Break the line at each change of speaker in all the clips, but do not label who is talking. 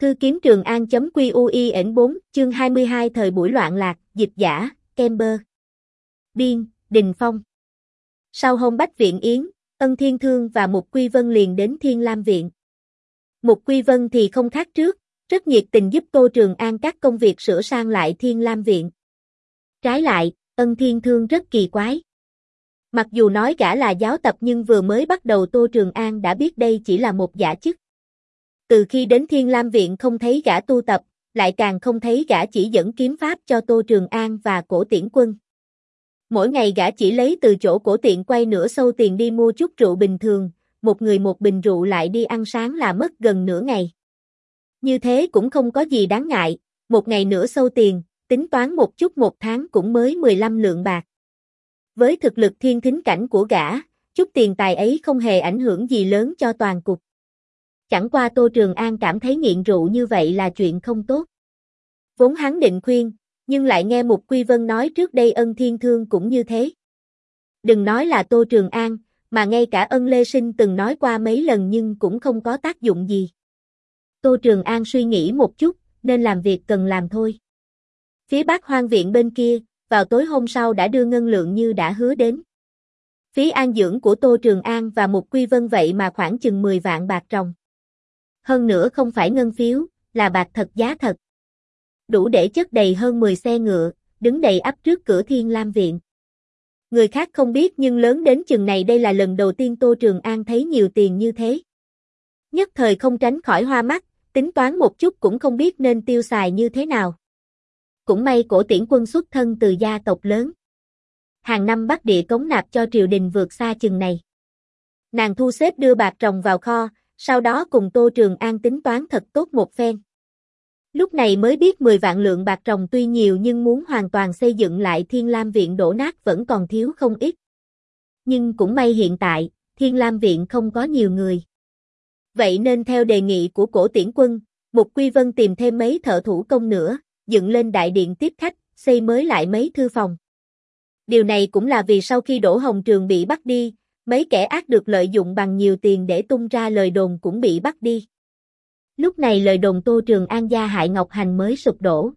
Thư kiếm Trường An.QUIN 4, chương 22 thời buổi loạn lạc, dịch giả, Kemper. Biên, Đình Phong. Sau hôm Bách Viện Yến, Ân Thiên Thương và Mục Quy Vân liền đến Thiên Lam Viện. Mục Quy Vân thì không khác trước, rất nhiệt tình giúp Tô Trường An các công việc sửa sang lại Thiên Lam Viện. Trái lại, Ân Thiên Thương rất kỳ quái. Mặc dù nói gã là giáo tập nhưng vừa mới bắt đầu Tô Trường An đã biết đây chỉ là một giả chức. Từ khi đến Thiên Lam Viện không thấy gã tu tập, lại càng không thấy gã chỉ dẫn kiếm pháp cho Tô Trường An và Cổ Tiễn Quân. Mỗi ngày gã chỉ lấy từ chỗ Cổ Tiện quay nửa sâu tiền đi mua chút rượu bình thường, một người một bình rượu lại đi ăn sáng là mất gần nửa ngày. Như thế cũng không có gì đáng ngại, một ngày nửa sâu tiền, tính toán một chút một tháng cũng mới 15 lượng bạc. Với thực lực thiên thính cảnh của gã, chút tiền tài ấy không hề ảnh hưởng gì lớn cho toàn cục. Chẳng qua Tô Trường An cảm thấy nghiện rượu như vậy là chuyện không tốt. Vốn hắn định khuyên, nhưng lại nghe Mục Quy Vân nói trước đây Ân Thiên Thương cũng như thế. Đừng nói là Tô Trường An, mà ngay cả Ân Lê Sinh từng nói qua mấy lần nhưng cũng không có tác dụng gì. Tô Trường An suy nghĩ một chút, nên làm việc cần làm thôi. Phía Bát Hoang Viện bên kia, vào tối hôm sau đã đưa ngân lượng như đã hứa đến. Phí an dưỡng của Tô Trường An và Mục Quy Vân vậy mà khoảng chừng 10 vạn bạc ròng. Hơn nữa không phải ngân phiếu, là bạc thật giá thật. Đủ để chất đầy hơn 10 xe ngựa, đứng đầy ắp trước cửa Thiên Lam Viện. Người khác không biết nhưng lớn đến chừng này đây là lần đầu tiên Tô Trường An thấy nhiều tiền như thế. Nhất thời không tránh khỏi hoa mắt, tính toán một chút cũng không biết nên tiêu xài như thế nào. Cũng may Cổ Tiễn Quân xuất thân từ gia tộc lớn. Hàng năm Bắc Địa cống nạp cho triều đình vượt xa chừng này. Nàng thu xếp đưa bạc ròng vào kho, sau đó cùng Tô Trường An tính toán thật tốt một phen. Lúc này mới biết 10 vạn lượng bạc ròng tuy nhiều nhưng muốn hoàn toàn xây dựng lại Thiên Lam Viện đổ nát vẫn còn thiếu không ít. Nhưng cũng may hiện tại, Thiên Lam Viện không có nhiều người. Vậy nên theo đề nghị của Cổ Tiễn Quân, Mục Quy Vân tìm thêm mấy thợ thủ công nữa, dựng lên đại điện tiếp khách, xây mới lại mấy thư phòng. Điều này cũng là vì sau khi Đỗ Hồng Trường bị bắt đi, mấy kẻ ác được lợi dụng bằng nhiều tiền để tung ra lời đồn cũng bị bắt đi. Lúc này lời đồn Tô Trường An gia hại Ngọc Hành mới sụp đổ.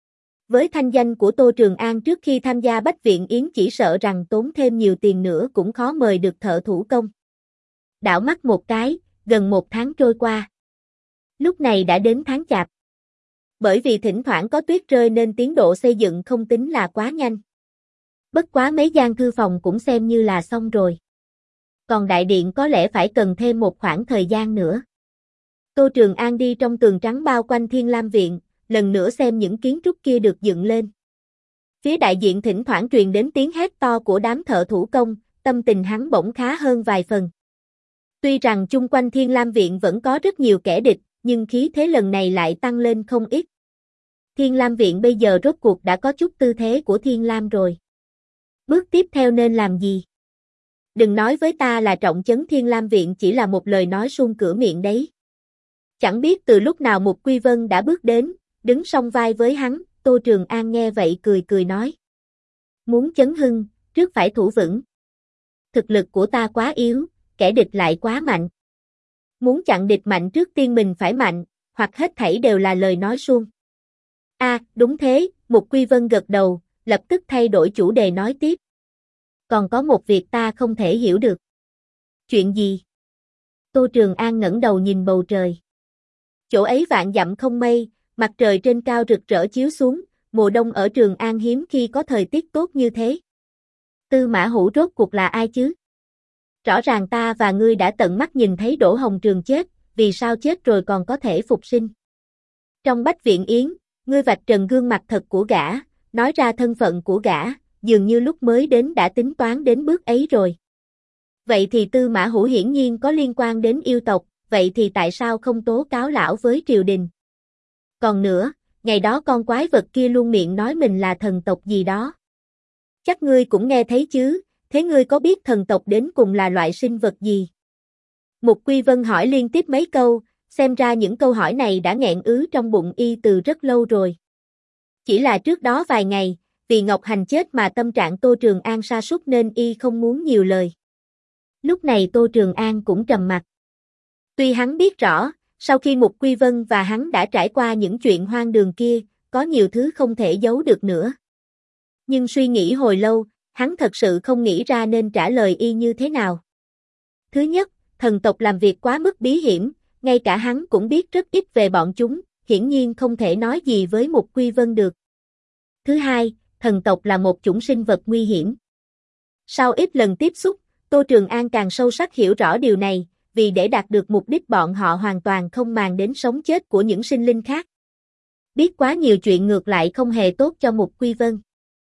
Với thanh danh của Tô Trường An trước khi tham gia Bách Viện Yến chỉ sợ rằng tốn thêm nhiều tiền nữa cũng khó mời được thợ thủ công. Đảo mắt một cái, gần một tháng trôi qua. Lúc này đã đến tháng Chạp. Bởi vì thỉnh thoảng có tuyết rơi nên tiến độ xây dựng không tính là quá nhanh. Bất quá mấy gian thư phòng cũng xem như là xong rồi. Còn đại điện có lẽ phải cần thêm một khoảng thời gian nữa. Tô Trường An đi trong tường trắng bao quanh Thiên Lam Viện, lần nữa xem những kiến trúc kia được dựng lên. Phía đại diện thỉnh thoảng truyền đến tiếng hét to của đám thợ thủ công, tâm tình hắn bỗng khá hơn vài phần. Tuy rằng chung quanh Thiên Lam Viện vẫn có rất nhiều kẻ địch, nhưng khí thế lần này lại tăng lên không ít. Thiên Lam Viện bây giờ rốt cuộc đã có chút tư thế của Thiên Lam rồi. Bước tiếp theo nên làm gì? Đừng nói với ta là trọng trấn Thiên Lam Viện chỉ là một lời nói suông cửa miệng đấy. Chẳng biết từ lúc nào Mục Quy Vân đã bước đến, đứng song vai với hắn, Tô Trường An nghe vậy cười cười nói. Muốn chấn hưng, trước phải thủ vững. Thực lực của ta quá yếu, kẻ địch lại quá mạnh. Muốn chặn địch mạnh trước tiên mình phải mạnh, hoặc hết thảy đều là lời nói suông. Đúng thế, Mục Quy Vân gật đầu, lập tức thay đổi chủ đề nói tiếp. Còn có một việc ta không thể hiểu được. Chuyện gì? Tô Trường An ngẩng đầu nhìn bầu trời. Chỗ ấy vạn dặm không mây, mặt trời trên cao rực rỡ chiếu xuống, mùa đông ở Trường An hiếm khi có thời tiết tốt như thế. Tư Mã Hữu rốt cuộc là ai chứ? Rõ ràng ta và ngươi đã tận mắt nhìn thấy Đỗ Hồng Trường chết, vì sao chết rồi còn có thể phục sinh? Trong Bách Viện Yến, ngươi vạch trần gương mặt thật của gã, nói ra thân phận của gã, dường như lúc mới đến đã tính toán đến bước ấy rồi. Vậy thì Tư Mã Hữu hiển nhiên có liên quan đến yêu tộc, vậy thì tại sao không tố cáo lão với triều đình? Còn nữa, ngày đó con quái vật kia luôn miệng nói mình là thần tộc gì đó. Chắc ngươi cũng nghe thấy chứ, thế ngươi có biết thần tộc đến cùng là loại sinh vật gì? Mục Quy Vân hỏi liên tiếp mấy câu, xem ra những câu hỏi này đã nghẹn ứ trong bụng y từ rất lâu rồi. Chỉ là trước đó vài ngày, vì Ngọc Hành chết mà tâm trạng Tô Trường An sa sút nên y không muốn nhiều lời. Lúc này Tô Trường An cũng trầm mặc. Tuy hắn biết rõ, Sau khi Mục Quy Vân và hắn đã trải qua những chuyện hoang đường kia, có nhiều thứ không thể giấu được nữa. Nhưng suy nghĩ hồi lâu, hắn thật sự không nghĩ ra nên trả lời y như thế nào. Thứ nhất, thần tộc làm việc quá mức bí hiểm, ngay cả hắn cũng biết rất ít về bọn chúng, hiển nhiên không thể nói gì với Mục Quy Vân được. Thứ hai, thần tộc là một chủng sinh vật nguy hiểm. Sau ít lần tiếp xúc, Tô Trường An càng sâu sắc hiểu rõ điều này, vì để đạt được mục đích bọn họ hoàn toàn không màng đến sống chết của những sinh linh khác. Biết quá nhiều chuyện ngược lại không hề tốt cho Mục Quy Vân.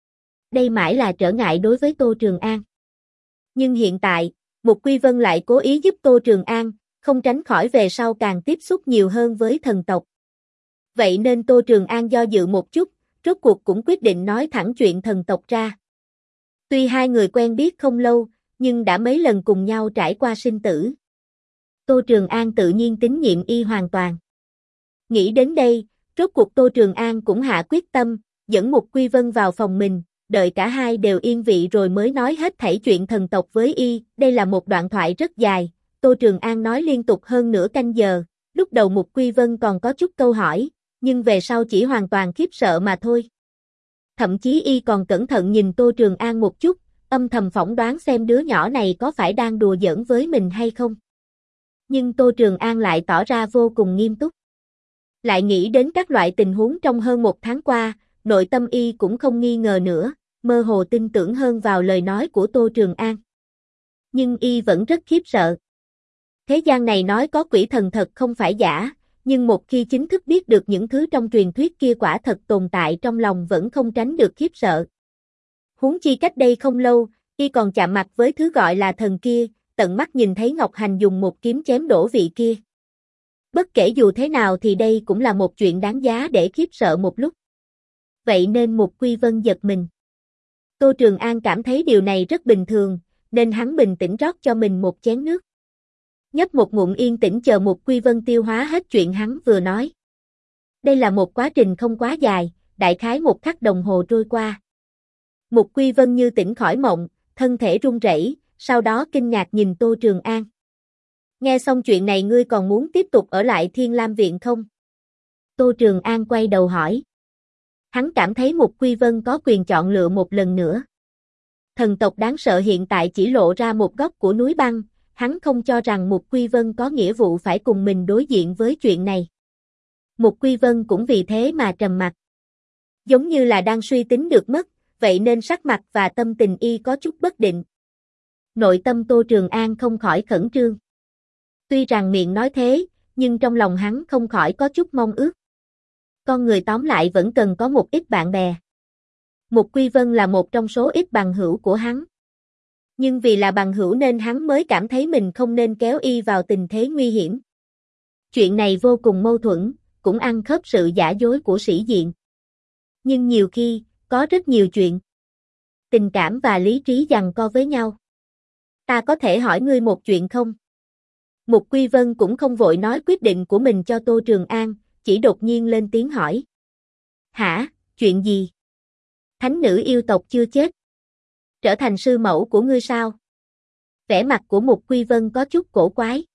Đây mãi là trở ngại đối với Tô Trường An. Nhưng hiện tại, Mục Quy Vân lại cố ý giúp Tô Trường An, không tránh khỏi về sau càng tiếp xúc nhiều hơn với thần tộc. Vậy nên Tô Trường An do dự một chút, rốt cuộc cũng quyết định nói thẳng chuyện thần tộc ra. Tuy hai người quen biết không lâu, nhưng đã mấy lần cùng nhau trải qua sinh tử. Tô Trường An tự nhiên tín nhiệm y hoàn toàn. Nghĩ đến đây, rốt cuộc Tô Trường An cũng hạ quyết tâm, dẫn Mục Quy Vân vào phòng mình, đợi cả hai đều yên vị rồi mới nói hết thảy chuyện thần tộc với y. Đây là một đoạn thoại rất dài, Tô Trường An nói liên tục hơn nửa canh giờ, lúc đầu Mục Quy Vân còn có chút câu hỏi, nhưng về sau chỉ hoàn toàn khiếp sợ mà thôi. Thậm chí y còn cẩn thận nhìn Tô Trường An một chút, âm thầm phỏng đoán xem đứa nhỏ này có phải đang đùa giỡn với mình hay không. Nhưng Tô Trường An lại tỏ ra vô cùng nghiêm túc. Lại nghĩ đến các loại tình huống trong hơn một tháng qua, nội tâm y cũng không nghi ngờ nữa, mơ hồ tin tưởng hơn vào lời nói của Tô Trường An. Nhưng y vẫn rất khiếp sợ. Thế gian này nói có quỷ thần thật không phải giả, nhưng một khi chính thức biết được những thứ trong truyền thuyết kia quả thật tồn tại trong lòng vẫn không tránh được khiếp sợ. Huống chi cách đây không lâu, y còn chạm mặt với thứ gọi là thần kia, tận mắt nhìn thấy Ngọc Hành dùng một kiếm chém đổ vị kia. Bất kể dù thế nào thì đây cũng là một chuyện đáng giá để khiếp sợ một lúc. Vậy nên Mục Quy Vân giật mình. Tô Trường An cảm thấy điều này rất bình thường, nên hắn bình tĩnh rót cho mình một chén nước. Nhấp một ngụm yên tĩnh chờ Mục Quy Vân tiêu hóa hết chuyện hắn vừa nói. Đây là một quá trình không quá dài, đại khái một khắc đồng hồ trôi qua. Mục Quy Vân như tỉnh khỏi mộng, thân thể run rẩy, sau đó kinh ngạc nhìn Tô Trường An. Nghe xong chuyện này ngươi còn muốn tiếp tục ở lại Thiên Lam Viện không? Tô Trường An quay đầu hỏi. Hắn cảm thấy Mục Quy Vân có quyền chọn lựa một lần nữa. Thần tộc đáng sợ hiện tại chỉ lộ ra một góc của núi băng, hắn không cho rằng Mục Quy Vân có nghĩa vụ phải cùng mình đối diện với chuyện này. Mục Quy Vân cũng vì thế mà trầm mặc. Giống như là đang suy tính được mất, vậy nên sắc mặt và tâm tình y có chút bất định. Nội tâm Tô Trường An không khỏi khẩn trương. Tuy rằng miệng nói thế, nhưng trong lòng hắn không khỏi có chút mong ước. Con người tóm lại vẫn cần có một ít bạn bè. Mục Quy Vân là một trong số ít bằng hữu của hắn. Nhưng vì là bằng hữu nên hắn mới cảm thấy mình không nên kéo y vào tình thế nguy hiểm. Chuyện này vô cùng mâu thuẫn, cũng ăn khớp sự giả dối của sĩ diện. Nhưng nhiều khi, có rất nhiều chuyện. Tình cảm và lý trí giằng co với nhau. Ta có thể hỏi ngươi một chuyện không? Mục Quy Vân cũng không vội nói quyết định của mình cho Tô Trường An, chỉ đột nhiên lên tiếng hỏi. Hả, chuyện gì? Thánh nữ yêu tộc chưa chết. Trở thành sư mẫu của ngươi sao? Vẻ mặt của Mục Quy Vân có chút cổ quái.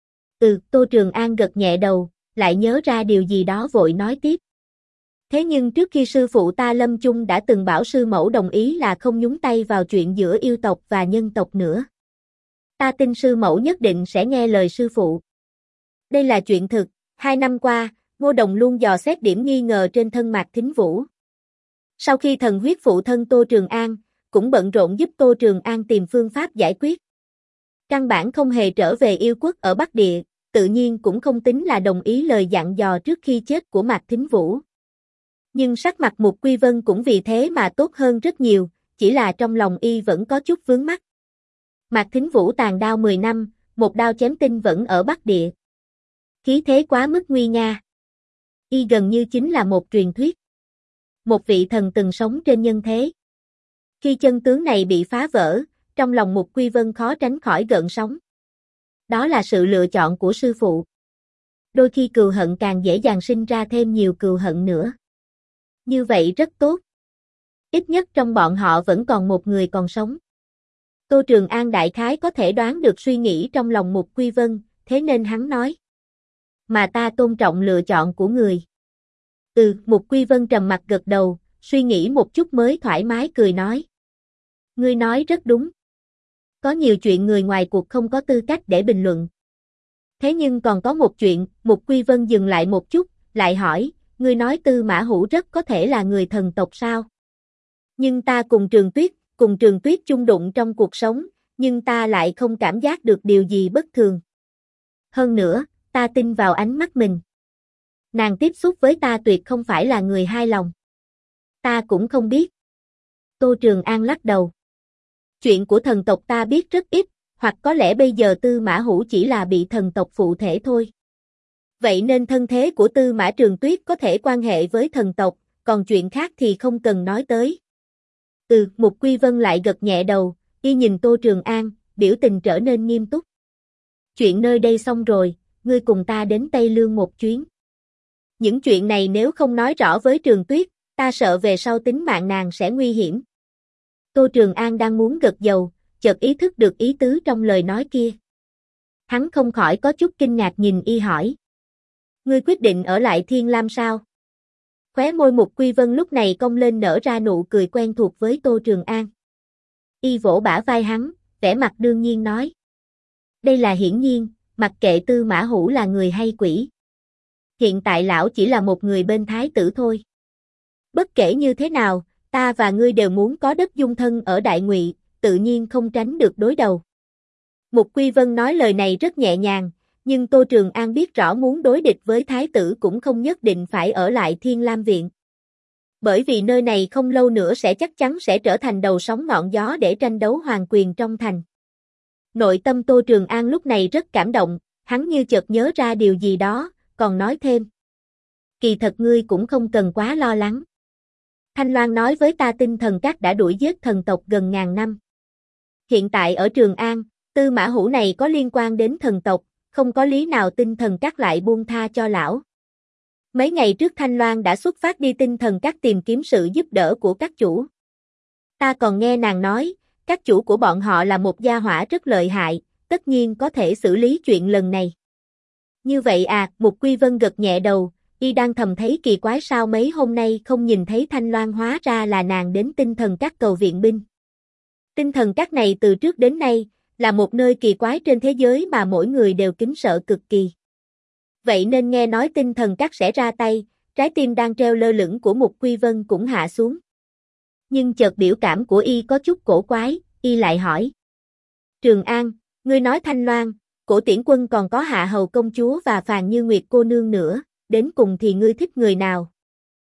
Tô Trường An gật nhẹ đầu, lại nhớ ra điều gì đó vội nói tiếp. Thế nhưng trước khi sư phụ ta lâm chung đã từng bảo sư mẫu đồng ý là không nhúng tay vào chuyện giữa yêu tộc và nhân tộc nữa. Ta tin sư mẫu nhất định sẽ nghe lời sư phụ. Đây là chuyện thực, 2 năm qua, Ngô Đồng luôn dò xét điểm nghi ngờ trên thân Mạc Thính Vũ. Sau khi thần huyết phụ thân Tô Trường An, cũng bận rộn giúp Tô Trường An tìm phương pháp giải quyết. Căn bản không hề trở về yêu quốc ở Bắc Địa, tự nhiên cũng không tính là đồng ý lời dặn dò trước khi chết của Mạc Thính Vũ. Nhưng sắc mặt Mục Quy Vân cũng vì thế mà tốt hơn rất nhiều, chỉ là trong lòng y vẫn có chút vướng mắc. Mạc Thính Vũ tàn đao 10 năm, một đao chém tinh vẫn ở Bắc Địa. Khí thế quá mức nguy nga. Y gần như chính là một truyền thuyết. Một vị thần từng sống trên nhân thế. Khi chân tướng này bị phá vỡ, trong lòng Mục Quy Vân khó tránh khỏi gợn sóng. Đó là sự lựa chọn của sư phụ. Đôi khi cừu hận càng dễ dàng sinh ra thêm nhiều cừu hận nữa. Như vậy rất tốt. Ít nhất trong bọn họ vẫn còn một người còn sống. Tô Trường An đại khái có thể đoán được suy nghĩ trong lòng Mục Quy Vân, thế nên hắn nói. mà ta tôn trọng lựa chọn của người. Mục Quy Vân trầm mặt gật đầu, suy nghĩ một chút mới thoải mái cười nói. Ngươi nói rất đúng. Có nhiều chuyện người ngoài cuộc không có tư cách để bình luận. Thế nhưng còn có một chuyện, Mục Quy Vân dừng lại một chút, lại hỏi, ngươi nói Tư Mã Hữu rất có thể là người thần tộc sao? Nhưng ta cùng Trường Tuyết chung đụng trong cuộc sống, nhưng ta lại không cảm giác được điều gì bất thường. Hơn nữa, ta tin vào ánh mắt mình. Nàng tiếp xúc với ta tuyệt không phải là người hai lòng. Ta cũng không biết. Tô Trường An lắc đầu. Chuyện của thần tộc ta biết rất ít, hoặc có lẽ bây giờ Tư Mã Hữu chỉ là bị thần tộc phụ thể thôi. Vậy nên thân thế của Tư Mã Trường Tuyết có thể quan hệ với thần tộc, còn chuyện khác thì không cần nói tới. Mục Quy Vân lại gật nhẹ đầu, y nhìn Tô Trường An, biểu tình trở nên nghiêm túc. Chuyện nơi đây xong rồi, ngươi cùng ta đến Tây Lương một chuyến. Những chuyện này nếu không nói rõ với Trường Tuyết, ta sợ về sau tính mạng nàng sẽ nguy hiểm. Tô Trường An đang muốn gật đầu, chợt ý thức được ý tứ trong lời nói kia. Hắn không khỏi có chút kinh ngạc nhìn y hỏi. Ngươi quyết định ở lại Thiên Lam sao? Khóe môi Mục Quy Vân lúc này cong lên nở ra nụ cười quen thuộc với Tô Trường An. Y vỗ bả vai hắn, vẻ mặt đương nhiên nói. Đây là hiển nhiên, mặc kệ Tư Mã Hữu là người hay quỷ. Hiện tại lão chỉ là một người bên thái tử thôi. Bất kể như thế nào, ta và ngươi đều muốn có đất dung thân ở Đại Ngụy, tự nhiên không tránh được đối đầu. Mục Quy Vân nói lời này rất nhẹ nhàng, nhưng Tô Trường An biết rõ muốn đối địch với thái tử cũng không nhất định phải ở lại Thiên Lam Viện. Bởi vì nơi này không lâu nữa chắc chắn sẽ trở thành đầu sóng ngọn gió để tranh đấu hoàng quyền trong thành. Nội tâm Tô Trường An lúc này rất cảm động, hắn như chợt nhớ ra điều gì đó, còn nói thêm. Kỳ thật ngươi cũng không cần quá lo lắng. Thanh Loan nói với ta Tinh Thần Các đã đuổi giết thần tộc gần ngàn năm. Hiện tại ở Trường An, Tư Mã Hữu này có liên quan đến thần tộc, không có lý nào Tinh Thần Các lại buông tha cho lão. Mấy ngày trước Thanh Loan đã xuất phát đi Tinh Thần Các tìm kiếm sự giúp đỡ của các chủ. Ta còn nghe nàng nói, các chủ của bọn họ là một gia hỏa rất lợi hại, tất nhiên có thể xử lý chuyện lần này. Như vậy à, Mục Quy Vân gật nhẹ đầu, y đang thầm thấy kỳ quái sao mấy hôm nay không nhìn thấy Thanh Loan hóa ra là nàng đến Tinh Thần Các cầu viện binh. Tinh Thần Các này từ trước đến nay, là một nơi kỳ quái trên thế giới mà mỗi người đều kính sợ cực kỳ. Vậy nên nghe nói Tinh Thần Các sẽ ra tay, trái tim đang treo lơ lửng của Mục Quy Vân cũng hạ xuống. Nhưng chợt biểu cảm của y có chút cổ quái, y lại hỏi. Trường An, ngươi nói Thanh Loan, Cổ Tiễn Quân còn có Hạ Hầu công chúa và Phàn Như Nguyệt cô nương nữa, đến cùng thì ngươi thích người nào?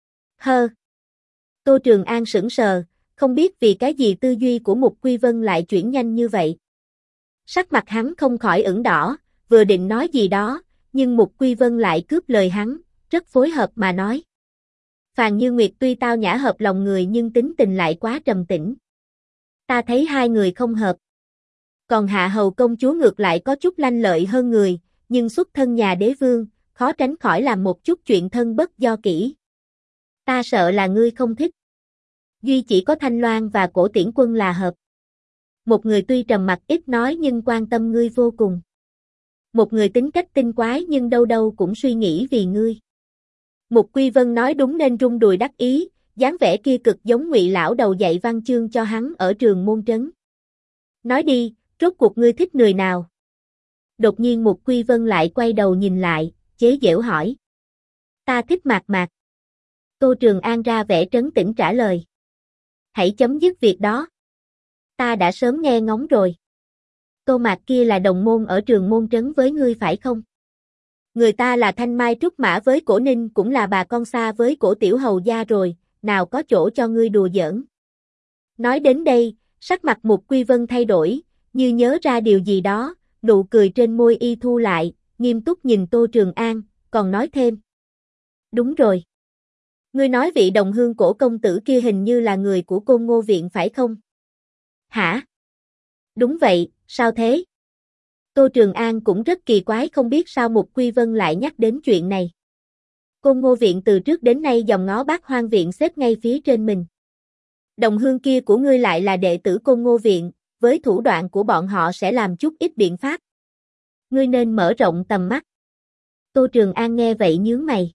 Tô Trường An sững sờ, không biết vì cái gì tư duy của Mục Quy Vân lại chuyển nhanh như vậy. Sắc mặt hắn không khỏi ửng đỏ, vừa định nói gì đó, nhưng Mục Quy Vân lại cướp lời hắn, rất phối hợp mà nói. Phàn Như Nguyệt tuy tao nhã hợp lòng người nhưng tính tình lại quá trầm tĩnh. Ta thấy hai người không hợp. Còn Hạ Hầu công chúa ngược lại có chút lanh lợi hơn người, nhưng xuất thân nhà đế vương, khó tránh khỏi làm một chút chuyện thân bất do kỹ. Ta sợ là ngươi không thích. Duy chỉ có Thanh Loan và Cổ Tiễn Quân là hợp. Một người tuy trầm mặc ít nói nhưng quan tâm ngươi vô cùng. Một người tính cách tinh quái nhưng đâu đâu cũng suy nghĩ vì ngươi. Mục Quy Vân nói đúng nên rung đùi đắc ý, dáng vẻ kia cực giống Ngụy lão đầu dạy văn chương cho hắn ở trường môn trấn. Nói đi, rốt cuộc ngươi thích người nào? Đột nhiên Mục Quy Vân lại quay đầu nhìn lại, chế giễu hỏi. Ta thích Mạc Mạc. Tô Trường An ra vẻ trấn tĩnh trả lời. Hãy chấm dứt việc đó. Ta đã sớm nghe ngóng rồi. Tô Mạc kia là đồng môn ở trường môn trấn với ngươi phải không? Người ta là Thanh Mai Trúc Mã với Cổ Ninh cũng là bà con xa với Cổ Tiểu Hầu gia rồi, nào có chỗ cho ngươi đùa giỡn. Nói đến đây, sắc mặt Mục Quy Vân thay đổi, như nhớ ra điều gì đó, nụ cười trên môi y thu lại, nghiêm túc nhìn Tô Trường An, còn nói thêm. Đúng rồi. Ngươi nói vị đồng hương Cổ công tử kia hình như là người của Côn Ngô Viện phải không? Hả? Đúng vậy, sao thế? Tô Trường An cũng rất kỳ quái không biết sao Mục Quy Vân lại nhắc đến chuyện này. Côn Ngô Viện từ trước đến nay dòng ngó Bát Hoang Viện xếp ngay phía trên mình. Đồng hương kia của ngươi lại là đệ tử Côn Ngô Viện, với thủ đoạn của bọn họ sẽ làm chút ít biện pháp. Ngươi nên mở rộng tầm mắt. Tô Trường An nghe vậy nhướng mày.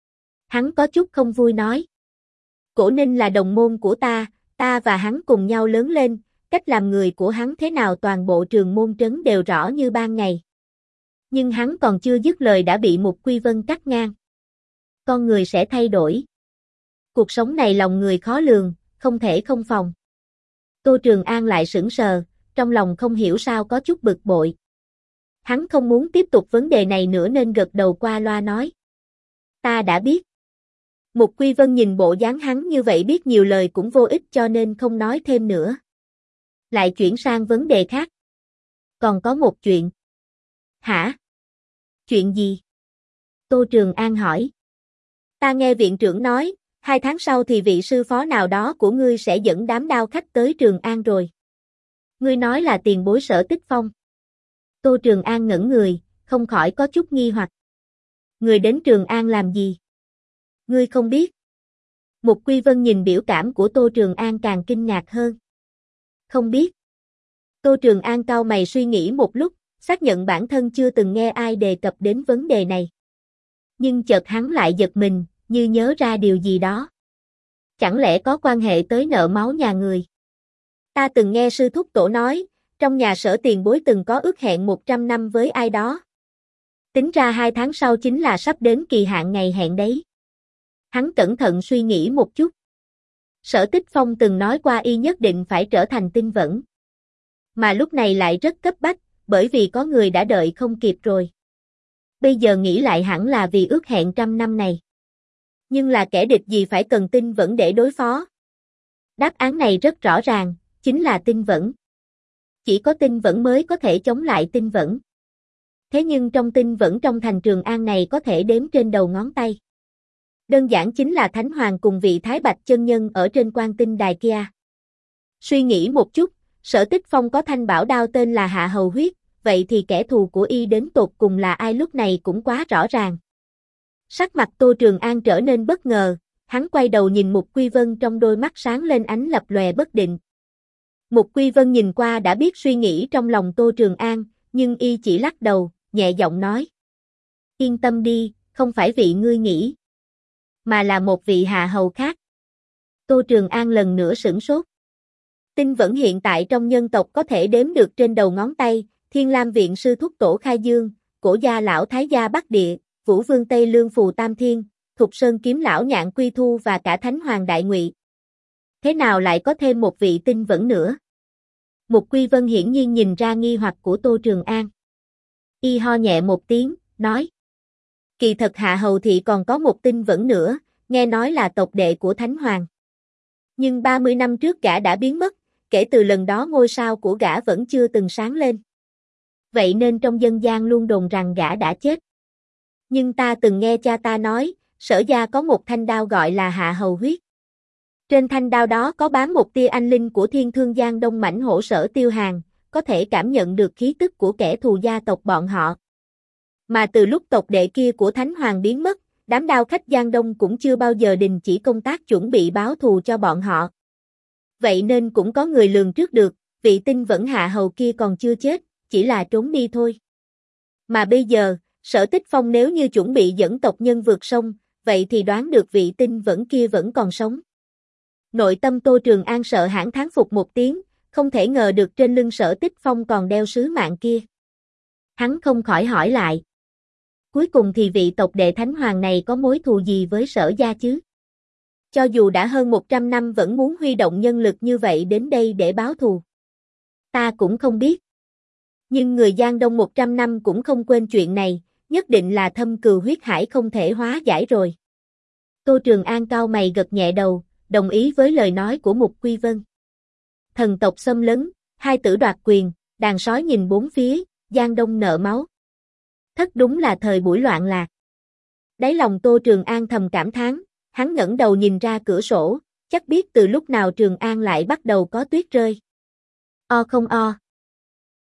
Hắn có chút không vui nói. Cổ Ninh là đồng môn của ta và hắn cùng nhau lớn lên, cách làm người của hắn thế nào toàn bộ Trường Môn Trấn đều rõ như ban ngày. Nhưng hắn còn chưa dứt lời đã bị Mục Quy Vân cắt ngang. Con người sẽ thay đổi. Cuộc sống này lòng người khó lường, không thể không phòng. Tô Trường An lại sững sờ, trong lòng không hiểu sao có chút bực bội. Hắn không muốn tiếp tục vấn đề này nữa nên gật đầu qua loa nói. Ta đã biết. Mục Quy Vân nhìn bộ dáng hắn như vậy biết nhiều lời cũng vô ích cho nên không nói thêm nữa. Lại chuyển sang vấn đề khác. Còn có một chuyện. Hả? Chuyện gì? Tô Trường An hỏi. Ta nghe viện trưởng nói, 2 tháng sau thì vị sư phó nào đó của ngươi sẽ dẫn đám đao khách tới Trường An rồi. Ngươi nói là tiền bối Sở Tích Phong. Tô Trường An ngẩn người, không khỏi có chút nghi hoặc. Người đến Trường An làm gì? Ngươi không biết. Mục Quy Vân nhìn biểu cảm của Tô Trường An càng kinh ngạc hơn. Không biết. Tô Trường An cau mày suy nghĩ một lúc, xác nhận bản thân chưa từng nghe ai đề cập đến vấn đề này. Nhưng chợt hắn lại giật mình, như nhớ ra điều gì đó. Chẳng lẽ có quan hệ tới nợ máu nhà người? Ta từng nghe sư thúc tổ nói, trong nhà Sở tiền bối từng có ước hẹn 100 năm với ai đó. Tính ra 2 tháng sau chính là sắp đến kỳ hạn ngày hẹn đấy. Hắn cẩn thận suy nghĩ một chút. Sở Tích Phong từng nói qua y nhất định phải trở thành tinh vẫn. Mà lúc này lại rất cấp bách, bởi vì có người đã đợi không kịp rồi. Bây giờ nghĩ lại hẳn là vì ước hẹn 100 năm này. Nhưng là kẻ địch gì phải cần tinh vẫn để đối phó? Đáp án này rất rõ ràng, chính là tinh vẫn. Chỉ có tinh vẫn mới có thể chống lại tinh vẫn. Thế nhưng trong tinh vẫn trong thành Trường An này có thể đếm trên đầu ngón tay. Đơn giản chính là Thánh Hoàng cùng vị Thái Bạch chân nhân ở trên Quan Tinh Đài kia. Suy nghĩ một chút, Sở Tích Phong có thanh bảo đao tên là Hạ Hầu Huyết, vậy thì kẻ thù của y đến tột cùng là ai lúc này cũng quá rõ ràng. Sắc mặt Tô Trường An trở nên bất ngờ, hắn quay đầu nhìn Mục Quy Vân trong đôi mắt sáng lên ánh lập lòe bất định. Mục Quy Vân nhìn qua đã biết suy nghĩ trong lòng Tô Trường An, nhưng y chỉ lắc đầu, nhẹ giọng nói. Yên tâm đi, không phải vị ngươi nghĩ, mà là một vị hạ hầu khác. Tô Trường An lần nữa sửng sốt. Tinh vẫn hiện tại trong nhân tộc có thể đếm được trên đầu ngón tay, Thiên Lam Viện sư thúc tổ Khai Dương, Cổ gia lão Thái gia Bắc Địa, Vũ Vương Tây Lương Phù Tam Thiên, Thục Sơn kiếm lão Nhạn Quy Thu và cả Thánh Hoàng Đại Ngụy. Thế nào lại có thêm một vị tinh vẫn nữa? Mục Quy Vân hiển nhiên nhìn ra nghi hoặc của Tô Trường An. Y ho nhẹ một tiếng, nói. Kỳ thật Hạ Hầu Thị còn có một tinh vẫn nữa, nghe nói là tộc đệ của Thánh Hoàng. Nhưng 30 năm trước gã đã biến mất, kể từ lần đó ngôi sao của gã vẫn chưa từng sáng lên. Vậy nên trong dân gian luôn đồn rằng gã đã chết. Nhưng ta từng nghe cha ta nói, Sở gia có một thanh đao gọi là Hạ Hầu Huyết. Trên thanh đao đó có bám một tia anh linh của Thiên Thương Giang Đông mãnh hổ Sở Tiêu Hàn, có thể cảm nhận được khí tức của kẻ thù gia tộc bọn họ. Mà từ lúc tộc đệ kia của Thánh Hoàng biến mất, đám đao khách Giang Đông cũng chưa bao giờ đình chỉ công tác chuẩn bị báo thù cho bọn họ. Vậy nên cũng có người lường trước được, vị tinh vẫn Hạ Hầu kia còn chưa chết, chỉ là trốn đi thôi. Mà bây giờ, Sở Tích Phong nếu như chuẩn bị dẫn tộc nhân vượt sông, vậy thì đoán được vị tinh vẫn kia vẫn còn sống. Nội tâm Tô Trường An sợ hãi thán phục một tiếng, không thể ngờ được trên lưng Sở Tích Phong còn đeo sứ mạng kia. Hắn không khỏi hỏi lại. Cuối cùng thì vị tộc đệ Thánh Hoàng này có mối thù gì với Sở gia chứ? Cho dù đã hơn 100 năm vẫn muốn huy động nhân lực như vậy đến đây để báo thù. Ta cũng không biết. Nhưng người Giang Đông 100 năm cũng không quên chuyện này, nhất định là thâm cừu huyết hải không thể hóa giải rồi. Tô Trường An cau mày gật nhẹ đầu, đồng ý với lời nói của Mục Quy Vân. Thần tộc xâm lấn, hai tử đoạt quyền, đàn sói nhìn bốn phía, Giang Đông nợ máu. Thất đúng là thời buổi loạn lạc. Đáy lòng Tô Trường An thầm cảm thán, hắn ngẩng đầu nhìn ra cửa sổ, chắc biết từ lúc nào Trường An lại bắt đầu có tuyết rơi. O không o.